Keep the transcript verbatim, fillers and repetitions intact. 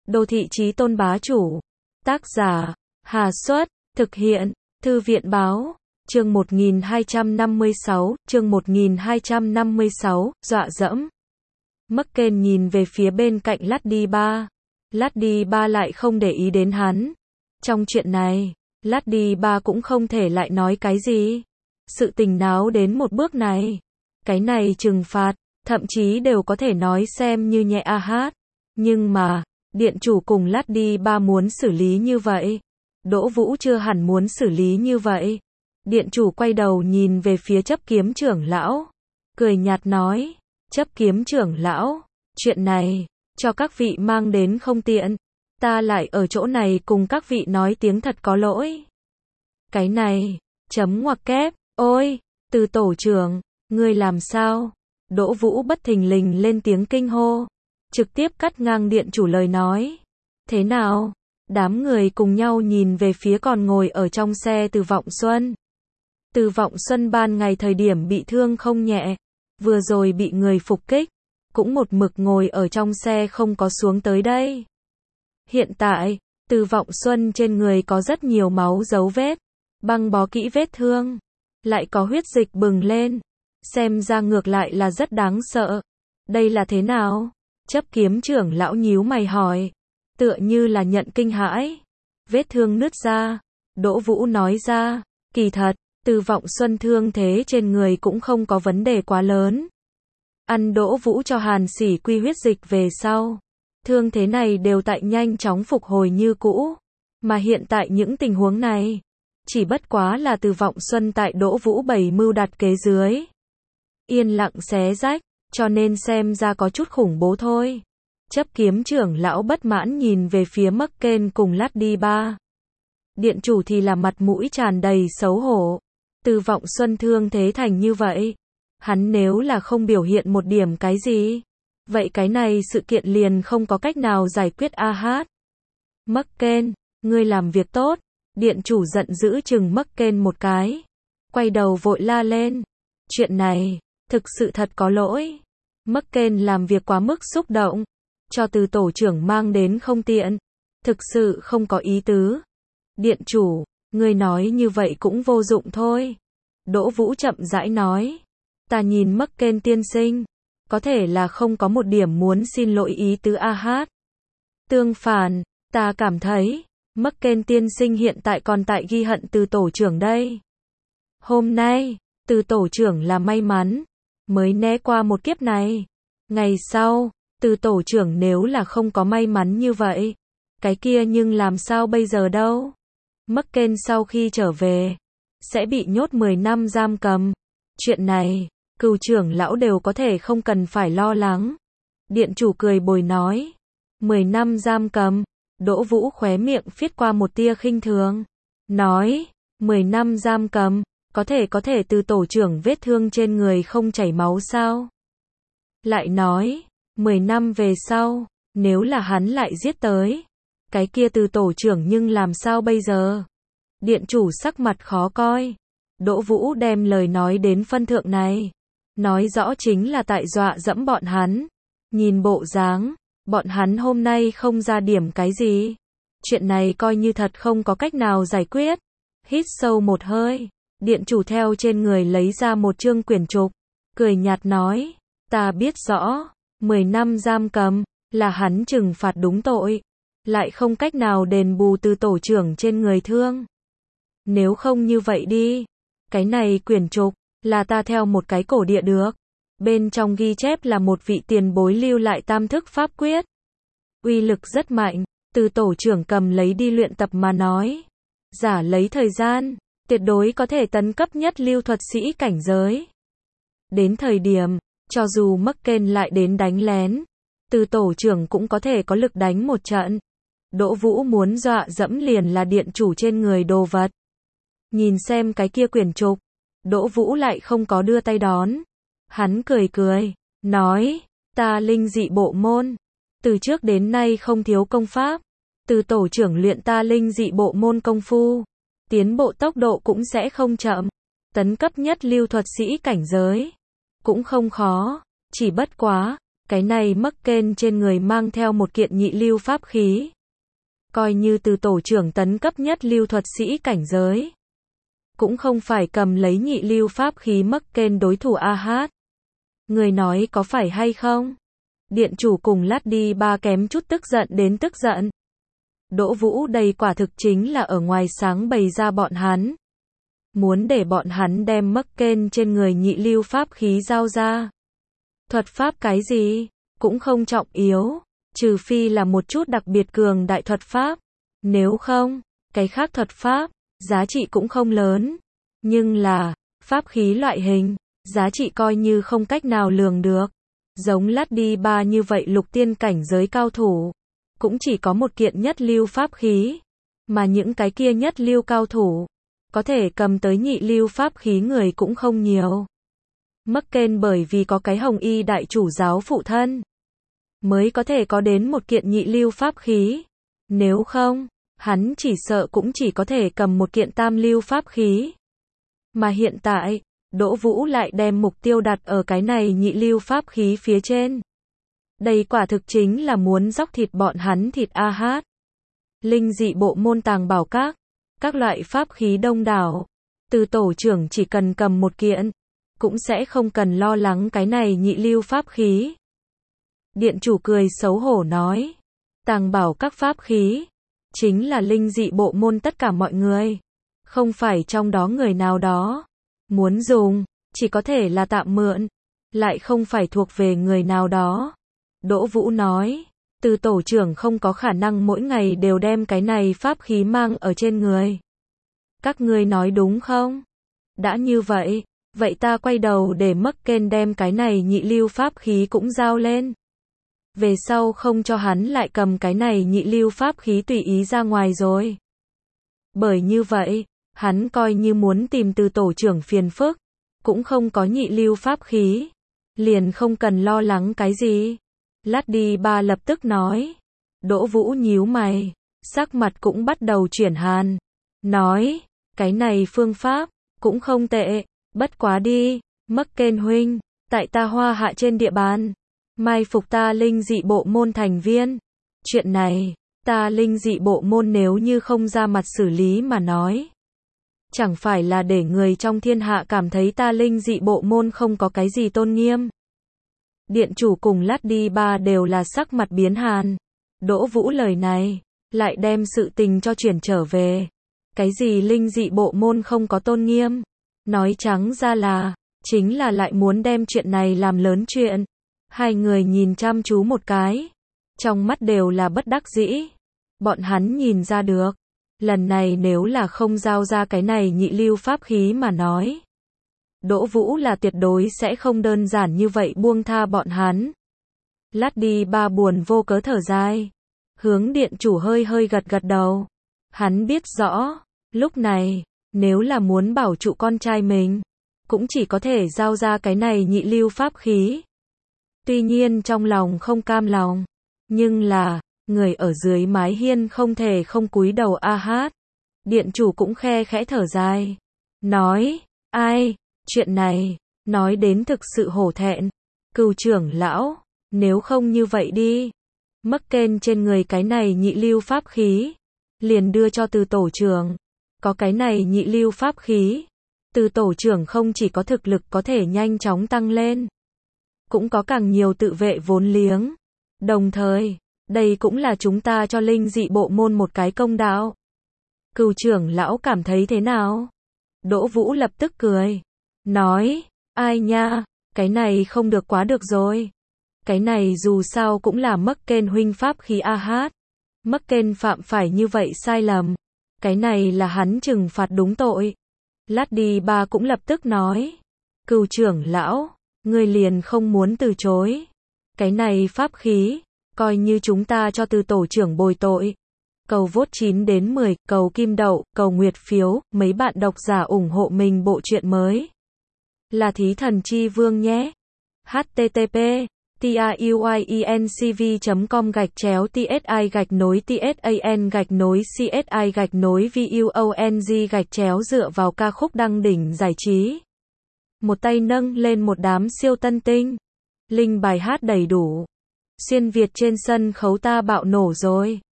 Đô thị chí tôn bá chủ. Tác giả, Hà Xuất, thực hiện, Thư viện Báo. Chương một nghìn hai trăm năm mươi sáu, chương một nghìn hai trăm năm mươi sáu, dọa dẫm. Merkel nhìn về phía bên cạnh Lady Ba. Lady Ba lại không để ý đến hắn. Trong chuyện này, Lady Ba cũng không thể lại nói cái gì. Sự tình náo đến một bước này. Cái này trừng phạt, thậm chí đều có thể nói xem như nhẹ a hát. Nhưng mà, điện chủ cùng Lady Ba muốn xử lý như vậy. Đỗ Vũ chưa hẳn muốn xử lý như vậy. Điện chủ quay đầu nhìn về phía chấp kiếm trưởng lão. Cười nhạt nói, chấp kiếm trưởng lão, chuyện này, cho các vị mang đến không tiện. Ta lại ở chỗ này cùng các vị nói tiếng thật có lỗi. Cái này, chấm ngoặc kép, ôi, Từ tổ trưởng, ngươi làm sao? Đỗ Vũ bất thình lình lên tiếng kinh hô. Trực tiếp cắt ngang điện chủ lời nói. Thế nào? Đám người cùng nhau nhìn về phía còn ngồi ở trong xe Từ Vọng Xuân. Từ Vọng Xuân ban ngày thời điểm bị thương không nhẹ. Vừa rồi bị người phục kích. Cũng một mực ngồi ở trong xe không có xuống tới đây. Hiện tại, Từ Vọng Xuân trên người có rất nhiều máu dấu vết. Băng bó kỹ vết thương. Lại có huyết dịch bừng lên. Xem ra ngược lại là rất đáng sợ. Đây là thế nào? Chấp kiếm trưởng lão nhíu mày hỏi. Tựa như là nhận kinh hãi. Vết thương nứt ra. Đỗ Vũ nói ra. Kỳ thật, Từ Vọng Xuân thương thế trên người cũng không có vấn đề quá lớn. Ăn Đỗ Vũ cho Hàn Sỉ Quy huyết dịch về sau. Thương thế này đều tại nhanh chóng phục hồi như cũ. Mà hiện tại những tình huống này. Chỉ bất quá là Từ Vọng Xuân tại Đỗ Vũ bày mưu đặt kế dưới. Yên lặng xé rách. Cho nên xem ra có chút khủng bố thôi. Chấp kiếm trưởng lão bất mãn nhìn về phía Merkel cùng Lady Ba. Điện chủ thì là mặt mũi tràn đầy xấu hổ. Từ Vọng Xuân thương thế thành như vậy. Hắn nếu là không biểu hiện một điểm cái gì. Vậy cái này sự kiện liền không có cách nào giải quyết a hát. Merkel, ngươi làm việc tốt. Điện chủ giận dữ chừng Merkel một cái. Quay đầu vội la lên. Chuyện này, thực sự thật có lỗi. Merkel làm việc quá mức xúc động. Cho Từ tổ trưởng mang đến không tiện. Thực sự không có ý tứ. Điện chủ, ngươi nói như vậy cũng vô dụng thôi. Đỗ Vũ chậm rãi nói. Ta nhìn Merkel tiên sinh. Có thể là không có một điểm muốn xin lỗi ý tứ a hát. Tương phản, ta cảm thấy. Merkel tiên sinh hiện tại còn tại ghi hận Từ tổ trưởng đây. Hôm nay, Từ tổ trưởng là may mắn. Mới né qua một kiếp này. Ngày sau, Từ tổ trưởng nếu là không có may mắn như vậy. Cái kia nhưng làm sao bây giờ đâu. Merkel sau khi trở về. Sẽ bị nhốt mười năm giam cầm. Chuyện này, cửu trưởng lão đều có thể không cần phải lo lắng. Điện chủ cười bồi nói. mười năm giam cầm. Đỗ Vũ khóe miệng phiết qua một tia khinh thường. Nói, mười năm giam cầm. Có thể có thể Từ tổ trưởng vết thương trên người không chảy máu sao? Lại nói, mười năm về sau, nếu là hắn lại giết tới, cái kia Từ tổ trưởng nhưng làm sao bây giờ? Điện chủ sắc mặt khó coi. Đỗ Vũ đem lời nói đến phân thượng này. Nói rõ chính là tại dọa dẫm bọn hắn. Nhìn bộ dáng, bọn hắn hôm nay không ra điểm cái gì. Chuyện này coi như thật không có cách nào giải quyết. Hít sâu một hơi. Điện chủ theo trên người lấy ra một chương quyển trục. Cười nhạt nói. Ta biết rõ. mười năm giam cầm. Là hắn trừng phạt đúng tội. Lại không cách nào đền bù Từ tổ trưởng trên người thương. Nếu không như vậy đi. Cái này quyển trục. Là ta theo một cái cổ địa được. Bên trong ghi chép là một vị tiền bối lưu lại tam thức pháp quyết. Uy lực rất mạnh. Từ tổ trưởng cầm lấy đi luyện tập mà nói. Giả lấy thời gian. Tuyệt đối có thể tấn cấp nhất lưu thuật sĩ cảnh giới. Đến thời điểm, cho dù Merkel lại đến đánh lén, Từ tổ trưởng cũng có thể có lực đánh một trận. Đỗ Vũ muốn dọa dẫm liền là điện chủ trên người đồ vật. Nhìn xem cái kia quyển trục, Đỗ Vũ lại không có đưa tay đón. Hắn cười cười, nói, ta linh dị bộ môn. Từ trước đến nay không thiếu công pháp. Từ tổ trưởng luyện ta linh dị bộ môn công phu. Tiến bộ tốc độ cũng sẽ không chậm. Tấn cấp nhất lưu thuật sĩ cảnh giới. Cũng không khó. Chỉ bất quá, Cái này Merkel trên người mang theo một kiện nhị lưu pháp khí. Coi như từ tổ trưởng tấn cấp nhất lưu thuật sĩ cảnh giới. Cũng không phải cầm lấy nhị lưu pháp khí Merkel đối thủ a hát. Người nói có phải hay không? Điện chủ cùng lát đi ba kém chút tức giận đến tức giận. Đỗ Vũ đây quả thực chính là ở ngoài sáng bày ra bọn hắn. Muốn để bọn hắn đem Merkel trên người nhị lưu pháp khí giao ra. Thuật pháp cái gì? Cũng không trọng yếu. Trừ phi là một chút đặc biệt cường đại thuật pháp. Nếu không, cái khác thuật pháp, giá trị cũng không lớn. Nhưng là, pháp khí loại hình, giá trị coi như không cách nào lường được. Giống lát đi ba như vậy lục tiên cảnh giới cao thủ. Cũng chỉ có một kiện nhất lưu pháp khí. Mà những cái kia nhất lưu cao thủ, có thể cầm tới nhị lưu pháp khí người cũng không nhiều. Merkel bởi vì có cái hồng y đại chủ giáo phụ thân, mới có thể có đến một kiện nhị lưu pháp khí. Nếu không, hắn chỉ sợ cũng chỉ có thể cầm một kiện tam lưu pháp khí. Mà hiện tại, Đỗ Vũ lại đem mục tiêu đặt ở cái này nhị lưu pháp khí phía trên. Đây quả thực chính là muốn dóc thịt bọn hắn thịt a hát. Linh dị bộ môn tàng bảo các, các loại pháp khí đông đảo. Từ tổ trưởng chỉ cần cầm một kiện, cũng sẽ không cần lo lắng cái này nhị lưu pháp khí. Điện chủ cười xấu hổ nói, tàng bảo các pháp khí, chính là linh dị bộ môn tất cả mọi người. Không phải trong đó người nào đó muốn dùng, chỉ có thể là tạm mượn, lại không phải thuộc về người nào đó. Đỗ Vũ nói, từ tổ trưởng không có khả năng mỗi ngày đều đem cái này pháp khí mang ở trên người. Các ngươi nói đúng không? Đã như vậy, vậy ta quay đầu để Merkel đem cái này nhị lưu pháp khí cũng giao lên. Về sau không cho hắn lại cầm cái này nhị lưu pháp khí tùy ý ra ngoài rồi. Bởi như vậy, hắn coi như muốn tìm từ tổ trưởng phiền phức, cũng không có nhị lưu pháp khí, liền không cần lo lắng cái gì. Lát đi ba lập tức nói. Đỗ Vũ nhíu mày, sắc mặt cũng bắt đầu chuyển hàn. Nói, cái này phương pháp, cũng không tệ, bất quá đi, Merkel huynh, tại ta Hoa Hạ trên địa bàn, mai phục ta linh dị bộ môn thành viên. Chuyện này, ta linh dị bộ môn nếu như không ra mặt xử lý mà nói, chẳng phải là để người trong thiên hạ cảm thấy ta linh dị bộ môn không có cái gì tôn nghiêm. Điện chủ cùng lát đi ba đều là sắc mặt biến hàn. Đỗ Vũ lời này, lại đem sự tình cho chuyển trở về. Cái gì linh dị bộ môn không có tôn nghiêm? Nói trắng ra là, chính là lại muốn đem chuyện này làm lớn chuyện. Hai người nhìn chăm chú một cái, trong mắt đều là bất đắc dĩ. Bọn hắn nhìn ra được, lần này nếu là không giao ra cái này nhị lưu pháp khí mà nói, Đỗ Vũ là tuyệt đối sẽ không đơn giản như vậy buông tha bọn hắn. Lát đi ba buồn vô cớ thở dài, hướng điện chủ hơi hơi gật gật đầu. Hắn biết rõ, lúc này, nếu là muốn bảo trụ con trai mình, cũng chỉ có thể giao ra cái này nhị lưu pháp khí. Tuy nhiên trong lòng không cam lòng, nhưng là, người ở dưới mái hiên không thể không cúi đầu a hát. Điện chủ cũng khe khẽ thở dài, nói, ai, chuyện này, nói đến thực sự hổ thẹn. Cừu trưởng lão, nếu không như vậy đi, Merkel trên người cái này nhị lưu pháp khí, liền đưa cho từ tổ trưởng. Có cái này nhị lưu pháp khí, từ tổ trưởng không chỉ có thực lực có thể nhanh chóng tăng lên, cũng có càng nhiều tự vệ vốn liếng. Đồng thời, đây cũng là chúng ta cho linh dị bộ môn một cái công đạo. Cừu trưởng lão cảm thấy thế nào? Đỗ Vũ lập tức cười, nói, ai nha, cái này không được quá được rồi. Cái này dù sao cũng là Merkel huynh pháp khí a hát. Merkel phạm phải như vậy sai lầm, cái này là hắn trừng phạt đúng tội. Lát đi ba cũng lập tức nói, cừu trưởng lão, ngươi liền không muốn từ chối. Cái này pháp khí, coi như chúng ta cho từ tổ trưởng bồi tội. Cầu vote chín đến mười, cầu kim đậu, cầu nguyệt phiếu, mấy bạn độc giả ủng hộ mình bộ truyện mới. Là Thí Thần Chi Vương nhé. http tuyencv chấm com gạch chéo tsi gạch nối tsan gạch nối csi gạch nối vuong gạch chéo dựa vào ca khúc đăng đỉnh giải trí. Một tay nâng lên một đám siêu tân tinh. Linh bài hát đầy đủ. Xuyên Việt trên sân khấu ta bạo nổ rồi.